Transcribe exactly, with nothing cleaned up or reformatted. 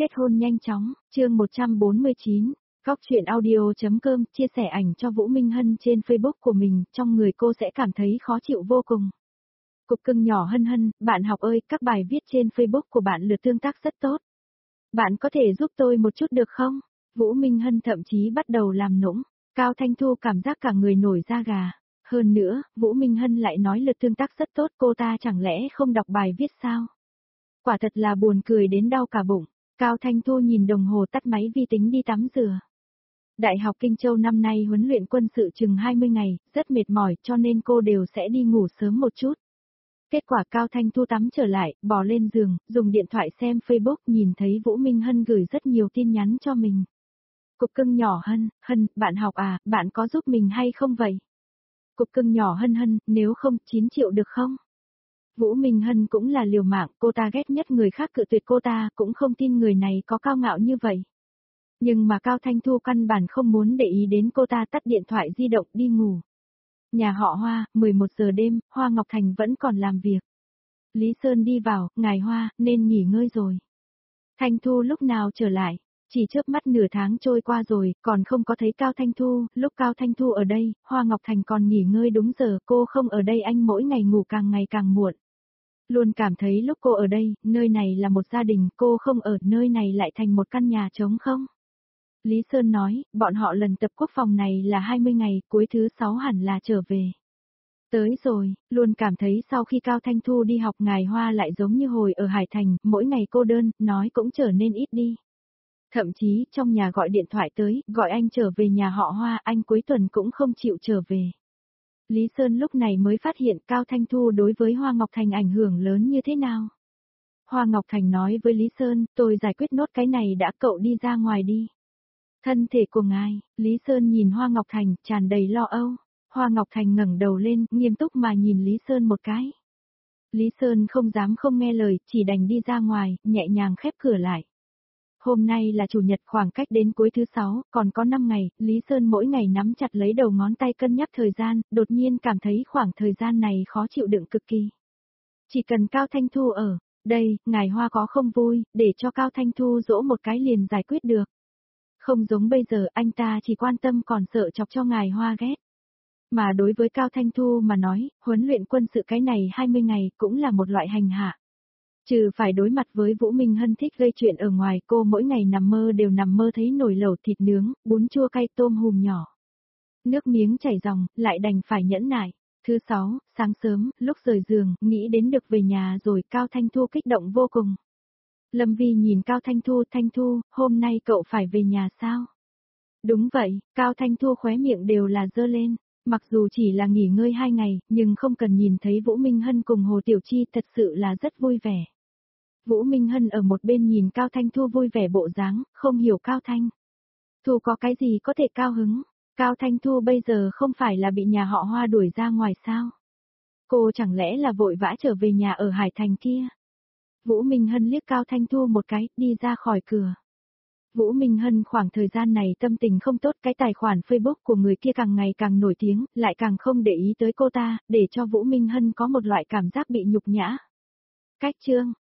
Kết hôn nhanh chóng, chương một trăm bốn mươi chín, Góc truyện audio.com chia sẻ ảnh cho Vũ Minh Hân trên Facebook của mình, trong người cô sẽ cảm thấy khó chịu vô cùng. Cục cưng nhỏ Hân Hân, bạn học ơi, các bài viết trên Facebook của bạn lượt tương tác rất tốt. Bạn có thể giúp tôi một chút được không? Vũ Minh Hân thậm chí bắt đầu làm nũng. Cao Thanh Thu cảm giác cả người nổi da gà. Hơn nữa, Vũ Minh Hân lại nói lượt tương tác rất tốt, cô ta chẳng lẽ không đọc bài viết sao? Quả thật là buồn cười đến đau cả bụng. Cao Thanh Thu nhìn đồng hồ tắt máy vi tính đi tắm rửa. Đại học Kinh Châu năm nay huấn luyện quân sự chừng hai mươi ngày, rất mệt mỏi cho nên cô đều sẽ đi ngủ sớm một chút. Kết quả Cao Thanh Thu tắm trở lại, bò lên giường, dùng điện thoại xem Facebook, nhìn thấy Vũ Minh Hân gửi rất nhiều tin nhắn cho mình. Cục cưng nhỏ Hân, Hân, bạn học à, bạn có giúp mình hay không vậy? Cục cưng nhỏ Hân Hân, nếu không, chín triệu được không? Vũ Minh Hân cũng là liều mạng, cô ta ghét nhất người khác cự tuyệt cô ta, cũng không tin người này có cao ngạo như vậy. Nhưng mà Cao Thanh Thu căn bản không muốn để ý đến cô ta, tắt điện thoại di động đi ngủ. Nhà họ Hoa, mười một giờ đêm, Hoa Ngọc Thành vẫn còn làm việc. Lý Sơn đi vào, ngài Hoa, nên nghỉ ngơi rồi. Thanh Thu lúc nào trở lại? Chỉ chớp mắt nửa tháng trôi qua rồi, còn không có thấy Cao Thanh Thu, lúc Cao Thanh Thu ở đây, Hoa Ngọc Thành còn nghỉ ngơi đúng giờ, cô không ở đây anh mỗi ngày ngủ càng ngày càng muộn. Luôn cảm thấy lúc cô ở đây, nơi này là một gia đình, cô không ở nơi này lại thành một căn nhà trống không? Lý Sơn nói, bọn họ lần tập quốc phòng này là hai mươi ngày, cuối thứ sáu hẳn là trở về. Tới rồi, luôn cảm thấy sau khi Cao Thanh Thu đi học ngài Hoa lại giống như hồi ở Hải Thành, mỗi ngày cô đơn, nói cũng trở nên ít đi. Thậm chí, trong nhà gọi điện thoại tới, gọi anh trở về nhà họ Hoa, anh cuối tuần cũng không chịu trở về. Lý Sơn lúc này mới phát hiện Cao Thanh Thu đối với Hoa Ngọc Thành ảnh hưởng lớn như thế nào. Hoa Ngọc Thành nói với Lý Sơn, tôi giải quyết nốt cái này đã, cậu đi ra ngoài đi. Thân thể của ngài, Lý Sơn nhìn Hoa Ngọc Thành, tràn đầy lo âu. Hoa Ngọc Thành ngẩng đầu lên, nghiêm túc mà nhìn Lý Sơn một cái. Lý Sơn không dám không nghe lời, chỉ đành đi ra ngoài, nhẹ nhàng khép cửa lại. Hôm nay là chủ nhật, khoảng cách đến cuối thứ sáu, còn có năm ngày, Lý Sơn mỗi ngày nắm chặt lấy đầu ngón tay cân nhắc thời gian, đột nhiên cảm thấy khoảng thời gian này khó chịu đựng cực kỳ. Chỉ cần Cao Thanh Thu ở, đây, ngài Hoa có không vui, để cho Cao Thanh Thu dỗ một cái liền giải quyết được. Không giống bây giờ, anh ta chỉ quan tâm còn sợ chọc cho ngài Hoa ghét. Mà đối với Cao Thanh Thu mà nói, huấn luyện quân sự cái này hai mươi ngày cũng là một loại hành hạ. Trừ phải đối mặt với Vũ Minh Hân thích gây chuyện ở ngoài, cô mỗi ngày nằm mơ đều nằm mơ thấy nồi lẩu thịt nướng, bún chua cay, tôm hùm nhỏ. Nước miếng chảy ròng, lại đành phải nhẫn nại. Thứ sáu, sáng sớm, lúc rời giường, nghĩ đến được về nhà rồi, Cao Thanh Thu kích động vô cùng. Lâm Vi nhìn Cao Thanh Thu, Thanh Thu, hôm nay cậu phải về nhà sao? Đúng vậy, Cao Thanh Thu khóe miệng đều là dơ lên. Mặc dù chỉ là nghỉ ngơi hai ngày, nhưng không cần nhìn thấy Vũ Minh Hân cùng Hồ Tiểu Chi thật sự là rất vui vẻ. Vũ Minh Hân ở một bên nhìn Cao Thanh Thu vui vẻ bộ dáng, không hiểu Cao Thanh Thu có cái gì có thể cao hứng. Cao Thanh Thu bây giờ không phải là bị nhà họ Hoa đuổi ra ngoài sao? Cô chẳng lẽ là vội vã trở về nhà ở Hải Thành kia? Vũ Minh Hân liếc Cao Thanh Thu một cái, đi ra khỏi cửa. Vũ Minh Hân khoảng thời gian này tâm tình không tốt, cái tài khoản Facebook của người kia càng ngày càng nổi tiếng, lại càng không để ý tới cô ta, để cho Vũ Minh Hân có một loại cảm giác bị nhục nhã. Cách chương